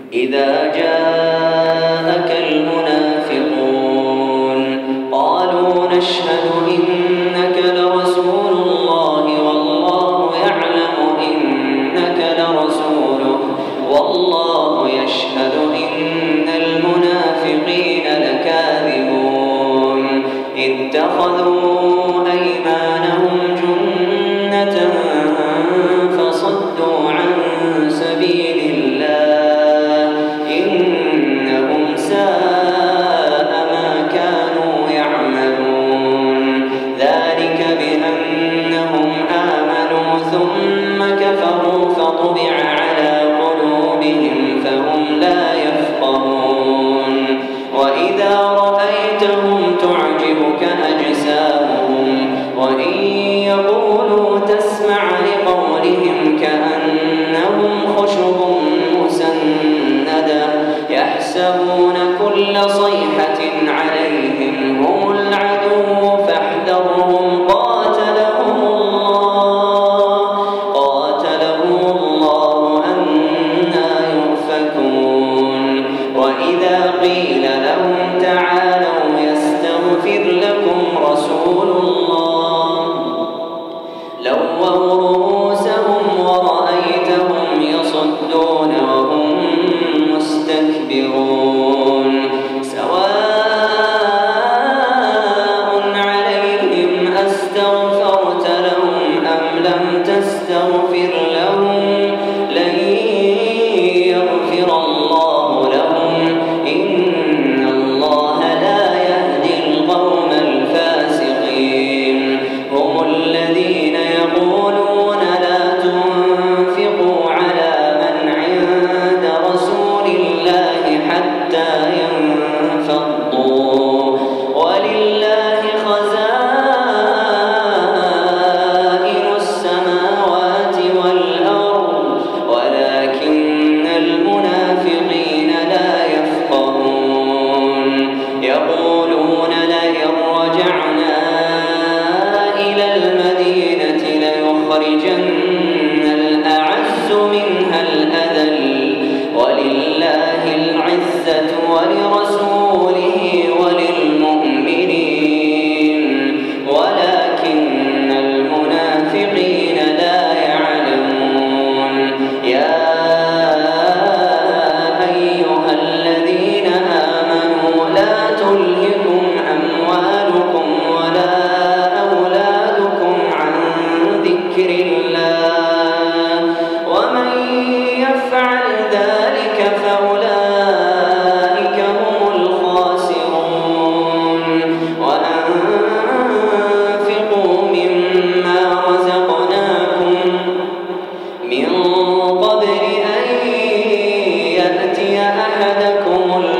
إذا جاءك المنافقون قالوا نشهد إنك لرسول الله والله يعلم إنك لرسوله والله يشهد إن المنافقين لكاذبون اتخذوا أيمانهم جنة فصدوا عن سبيل الله إنهم ساء ما كانوا يعملون ذلك بأنهم آمنوا ثم كفروا فطبع على قلوبهم فهم لا يفقهون وإذا رأيتهم تعجبك أجسامهم وإن يقولوا تسمع لقولهم كأنهم خشب مسندة يحسبون كل صيحة عليهم هم العدو فاحذرهم قاتلهم الله أنى يؤفكون وإذا قيل لهم تعالوا يستغفر لكم رسول الله لووا رؤوسهم ورأيتهم يصدون وهم مستكبرون سواء عليهم أستغفرت لهم أم لم تستغفر لهم لن يغفر الله لهم إن الله لا يهدي القوم الفاسقين هم الذين يقولون لا تنفقوا على من عند رسول الله حتى ينفضوا ولله خزائن السماوات والأرض ولكن المنافقين لا يفقهون يقولون لئن رجعنا إلى المدينة ليخرجن الأعز منها الأذل ولله العزة ولرسوله وللمؤمنين ولكن المنافقين لا يعلمون يا أيها الذين آمنوا لا تلهكم أموالكم ولا أولادكم عن ذكر الله ومن يفعل ذلك فأولئك هم الخاسرون وأنفقوا مما رزقناكم من قبل أن يأتي أحدكم